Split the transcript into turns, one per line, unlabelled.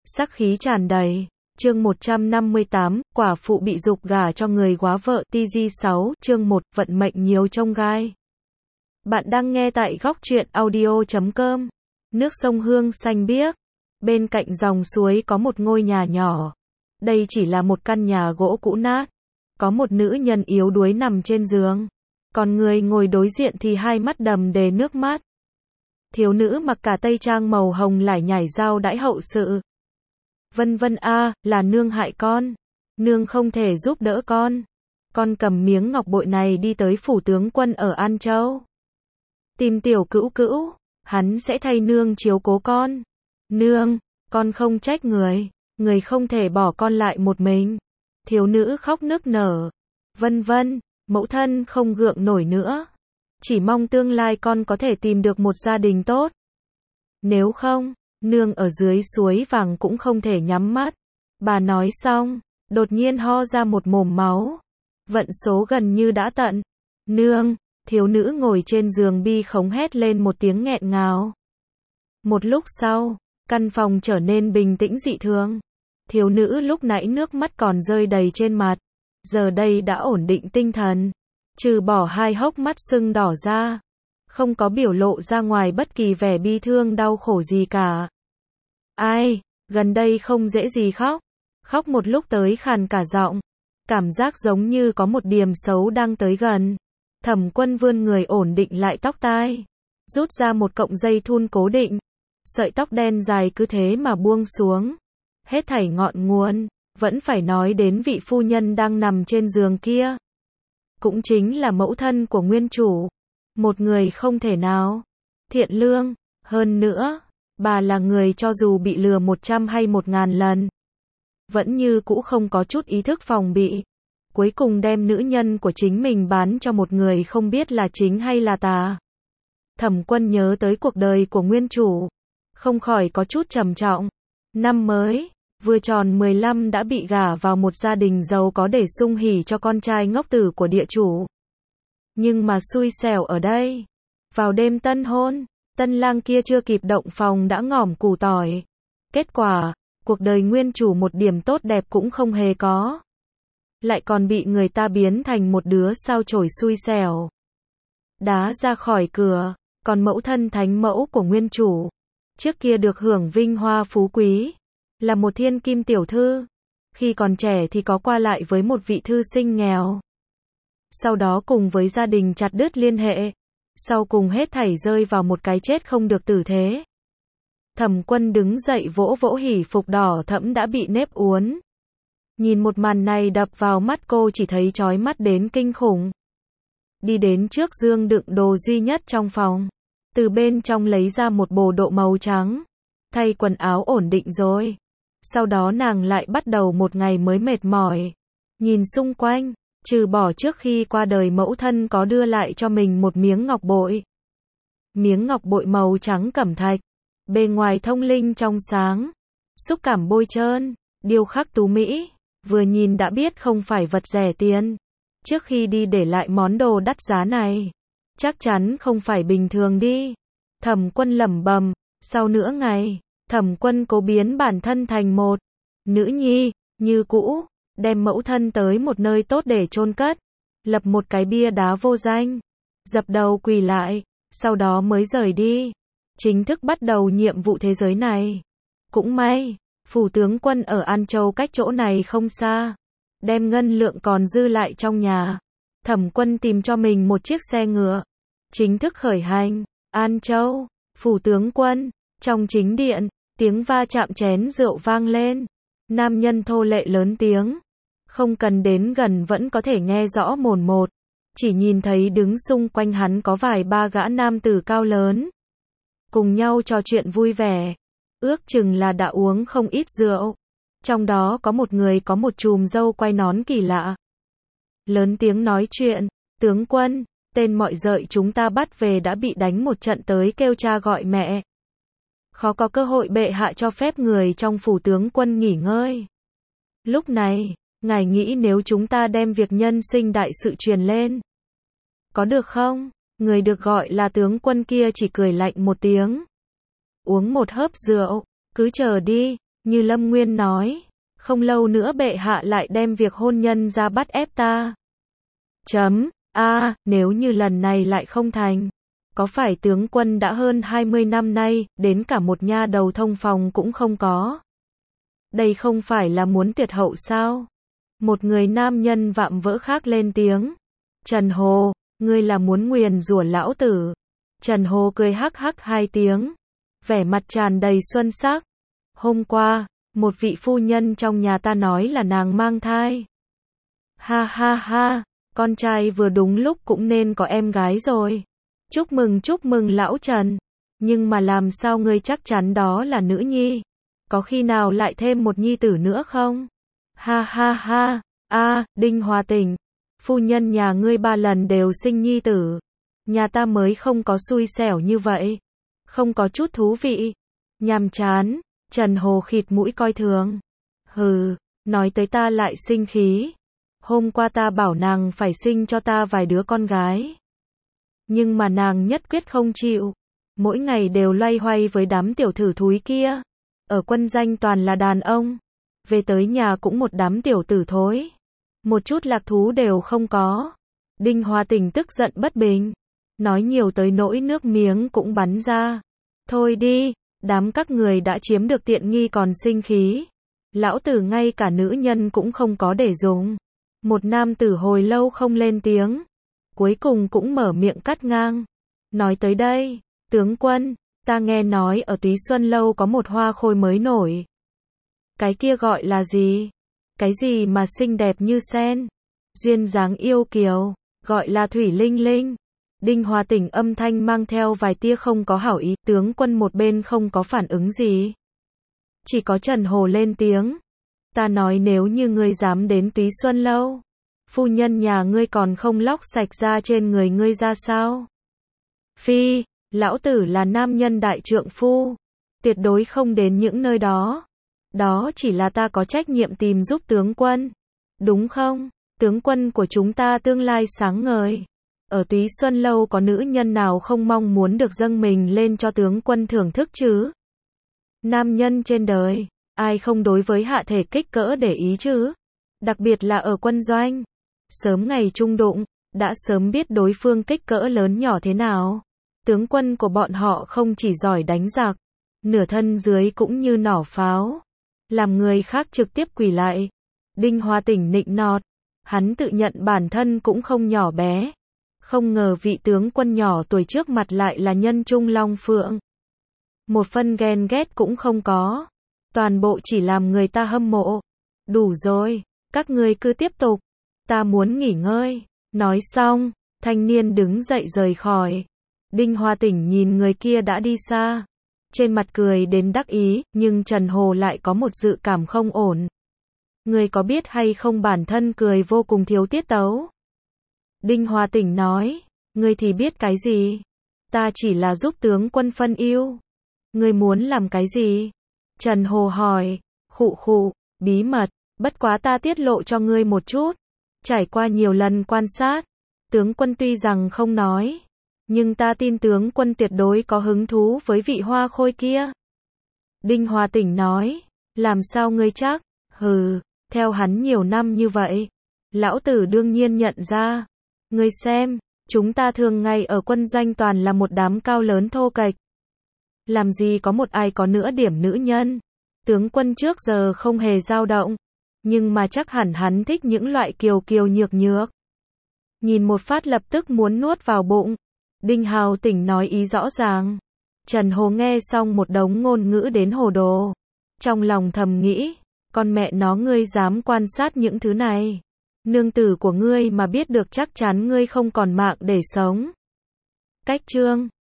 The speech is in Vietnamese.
sắc khí tràn đầy. Chương 158, quả phụ bị giục gả cho người góa vợ. TG6, chương 1, vận mệnh nhiều chông gai. Bạn đang nghe tại góc truyện audio.com. Nước sông Hương xanh biếc. Bên cạnh dòng suối có một ngôi nhà nhỏ. Đây chỉ là một căn nhà gỗ cũ nát. Có một nữ nhân yếu đuối nằm trên giường. Còn người ngồi đối diện thì hai mắt đầm đìa nước mắt. Thiếu nữ mặc cả tây trang màu hồng lải nhải giao đãi hậu sự. Vân vân a, là nương hại con. Nương không thể giúp đỡ con. Con cầm miếng ngọc bội này đi tới phủ tướng quân ở An Châu. Tìm tiểu cữu cữu, hắn sẽ thay nương chiếu cố con. Nương, con không trách người, người không thể bỏ con lại một mình. Thiếu nữ khóc nức nở. Vân vân, mẫu thân không gượng nổi nữa. Chỉ mong tương lai con có thể tìm được một gia đình tốt. Nếu không, nương ở dưới suối vàng cũng không thể nhắm mắt. Bà nói xong, đột nhiên ho ra một mồm máu. Vận số gần như đã tận. Nương, thiếu nữ ngồi trên giường bi khống hét lên một tiếng nghẹn ngào. Một lúc sau, căn phòng trở nên bình tĩnh dị thường. Thiếu nữ lúc nãy nước mắt còn rơi đầy trên mặt, giờ đây đã ổn định tinh thần. Trừ bỏ hai hốc mắt sưng đỏ ra, không có biểu lộ ra ngoài bất kỳ vẻ bi thương đau khổ gì cả. Ai, gần đây không dễ gì khóc. Khóc một lúc tới khàn cả giọng. Cảm giác giống như có một điềm xấu đang tới gần. Thẩm Quân vươn người ổn định lại tóc tai. Rút ra một cọng dây thun cố định. Sợi tóc đen dài cứ thế mà buông xuống. Hết thảy ngọn nguồn, vẫn phải nói đến vị phu nhân đang nằm trên giường kia. Cũng chính là mẫu thân của nguyên chủ. Một người không thể nào thiện lương. Hơn nữa, bà là người cho dù bị lừa 100 hay 1000 lần, vẫn như cũ không có chút ý thức phòng bị. Cuối cùng đem nữ nhân của chính mình bán cho một người không biết là chính hay là tà. Thẩm Quân nhớ tới cuộc đời của nguyên chủ, không khỏi có chút trầm trọng. Năm mới, vừa tròn 15 đã bị gả vào một gia đình giàu có để sung hỉ cho con trai ngốc tử của địa chủ. Nhưng mà xui xẻo ở đây. Vào đêm tân hôn, tân lang kia chưa kịp động phòng đã ngỏm củ tỏi. Kết quả, cuộc đời nguyên chủ một điểm tốt đẹp cũng không hề có. Lại còn bị người ta biến thành một đứa sao chổi xui xẻo. Đá ra khỏi cửa, còn mẫu thân thánh mẫu của nguyên chủ. Trước kia được hưởng vinh hoa phú quý. Là một thiên kim tiểu thư. Khi còn trẻ thì có qua lại với một vị thư sinh nghèo. Sau đó cùng với gia đình chặt đứt liên hệ. Sau cùng hết thảy rơi vào một cái chết không được tử thế. Thẩm Quân đứng dậy vỗ vỗ hỉ phục đỏ thẫm đã bị nếp uốn. Nhìn một màn này đập vào mắt cô chỉ thấy chói mắt đến kinh khủng. Đi đến trước giường đựng đồ duy nhất trong phòng. Từ bên trong lấy ra một bộ đồ màu trắng. Thay quần áo ổn định rồi. Sau đó nàng lại bắt đầu một ngày mới mệt mỏi. Nhìn xung quanh, trừ bỏ trước khi qua đời mẫu thân có đưa lại cho mình một miếng ngọc bội. Miếng ngọc bội màu trắng cẩm thạch. Bề ngoài thông linh trong sáng. Xúc cảm bôi trơn, điêu khắc tú mỹ. Vừa nhìn đã biết không phải vật rẻ tiền. Trước khi đi để lại món đồ đắt giá này. Chắc chắn không phải bình thường đi. Thẩm Quân lẩm bẩm. Sau nửa ngày, Thẩm Quân cố biến bản thân thành một nữ nhi, như cũ, đem mẫu thân tới một nơi tốt để chôn cất, lập một cái bia đá vô danh, dập đầu quỳ lại, sau đó mới rời đi, chính thức bắt đầu nhiệm vụ thế giới này. Cũng may, phủ tướng quân ở An Châu cách chỗ này không xa, đem ngân lượng còn dư lại trong nhà. Thẩm Quân tìm cho mình một chiếc xe ngựa, chính thức khởi hành. An Châu, phủ tướng quân. Trong chính điện, tiếng va chạm chén rượu vang lên. Nam nhân thô lệ lớn tiếng. Không cần đến gần vẫn có thể nghe rõ mồn một. Chỉ nhìn thấy đứng xung quanh hắn có vài ba gã nam tử cao lớn. Cùng nhau trò chuyện vui vẻ. Ước chừng là đã uống không ít rượu. Trong đó có một người có một chùm râu quai nón kỳ lạ. Lớn tiếng nói chuyện. Tướng quân, tên mọi dợi chúng ta bắt về đã bị đánh một trận tới kêu cha gọi mẹ. Khó có cơ hội bệ hạ cho phép người trong phủ tướng quân nghỉ ngơi. Lúc này, ngài nghĩ nếu chúng ta đem việc nhân sinh đại sự truyền lên, có được không? Người được gọi là tướng quân kia chỉ cười lạnh một tiếng. Uống một hớp rượu, cứ chờ đi, Như Lâm Nguyên nói, không lâu nữa bệ hạ lại đem việc hôn nhân ra bắt ép ta. Nếu như lần này lại không thành, có phải tướng quân đã hơn 20 năm nay, đến cả một nha đầu thông phòng cũng không có. Đây không phải là muốn tuyệt hậu sao? Một người nam nhân vạm vỡ khác lên tiếng. Trần Hồ, ngươi là muốn nguyền rủa lão tử. Trần Hồ cười hắc hắc 2 tiếng, vẻ mặt tràn đầy xuân sắc. Hôm qua, một vị phu nhân trong nhà ta nói là nàng mang thai. Ha ha ha, con trai vừa đúng lúc cũng nên có em gái rồi. Chúc mừng lão Trần. Nhưng mà làm sao ngươi chắc chắn đó là nữ nhi? Có khi nào lại thêm một nhi tử nữa không? Ha ha ha, Đinh Hòa Tỉnh, phu nhân nhà ngươi 3 lần đều sinh nhi tử. Nhà ta mới không có xui xẻo như vậy. Không có chút thú vị. Nhàm chán, Trần Hồ khịt mũi coi thường. Hừ, nói tới ta lại sinh khí. Hôm qua ta bảo nàng phải sinh cho ta vài đứa con gái. Nhưng mà nàng nhất quyết không chịu. Mỗi ngày đều loay hoay với đám tiểu thử thúi kia. Ở quân danh toàn là đàn ông. Về tới nhà cũng một đám tiểu tử thối. Một chút lạc thú đều không có. Đinh Hòa Tỉnh tức giận bất bình. Nói nhiều tới nỗi nước miếng cũng bắn ra. Thôi đi, đám các người đã chiếm được tiện nghi còn sinh khí. Lão tử ngay cả nữ nhân cũng không có để dùng. Một nam tử hồi lâu không lên tiếng. Cuối cùng cũng mở miệng cắt ngang. Nói tới đây, tướng quân, ta nghe nói ở Túy Xuân Lâu có một hoa khôi mới nổi. Cái kia gọi là gì? Cái gì mà xinh đẹp như sen? Duyên dáng yêu kiều, gọi là Thủy Linh Linh. Đinh Hòa Tỉnh âm thanh mang theo vài tia không có hảo ý, tướng quân một bên không có phản ứng gì. Chỉ có Trần Hồ lên tiếng. Ta nói nếu như ngươi dám đến Túy Xuân Lâu, phu nhân nhà ngươi còn không lóc sạch da trên người ngươi ra sao? Phi, lão tử là nam nhân đại trượng phu, tuyệt đối không đến những nơi đó. Đó chỉ là ta có trách nhiệm tìm giúp tướng quân. Đúng không? Tướng quân của chúng ta tương lai sáng ngời. Ở Túy Xuân Lâu có nữ nhân nào không mong muốn được dâng mình lên cho tướng quân thưởng thức chứ? Nam nhân trên đời, ai không đối với hạ thể kích cỡ để ý chứ? Đặc biệt là ở quân doanh. Sớm ngày chung đụng, đã sớm biết đối phương kích cỡ lớn nhỏ thế nào. Tướng quân của bọn họ không chỉ giỏi đánh giặc, nửa thân dưới cũng như nỏ pháo. Làm người khác trực tiếp quỳ lại. Đinh Hòa Tỉnh nịnh nọt. Hắn tự nhận bản thân cũng không nhỏ bé. Không ngờ vị tướng quân nhỏ tuổi trước mặt lại là nhân trung long phượng. Một phân ghen ghét cũng không có. Toàn bộ chỉ làm người ta hâm mộ. Đủ rồi, các ngươi cứ tiếp tục. Ta muốn nghỉ ngơi. Nói xong, thanh niên đứng dậy rời khỏi. Đinh Hòa Tỉnh nhìn người kia đã đi xa. Trên mặt cười đến đắc ý, nhưng Trần Hồ lại có một dự cảm không ổn. Người có biết hay không bản thân cười vô cùng thiếu tiết tấu. Đinh Hòa Tỉnh nói, ngươi thì biết cái gì? Ta chỉ là giúp tướng quân phân ưu. Ngươi muốn làm cái gì? Trần Hồ hỏi, khụ, bí mật, bất quá ta tiết lộ cho ngươi một chút. Trải qua nhiều lần quan sát, tướng quân tuy rằng không nói, nhưng ta tin tướng quân tuyệt đối có hứng thú với vị hoa khôi kia. Đinh Hòa Tỉnh nói, làm sao ngươi chắc? Hừ, theo hắn nhiều năm như vậy, lão tử đương nhiên nhận ra. Ngươi xem, chúng ta thường ngày ở quân doanh toàn là một đám cao lớn thô kệch. Làm gì có một ai có nửa điểm nữ nhân. Tướng quân trước giờ không hề dao động, nhưng mà chắc hẳn hắn thích những loại kiều kiều nhược nhược. Nhìn một phát lập tức muốn nuốt vào bụng. Đinh Hào Tỉnh nói ý rõ ràng. Trần Hồ nghe xong một đống ngôn ngữ đến hồ đồ. Trong lòng thầm nghĩ, con mẹ nó ngươi dám quan sát những thứ này. Nương tử của ngươi mà biết được chắc chắn ngươi không còn mạng để sống. Cách chương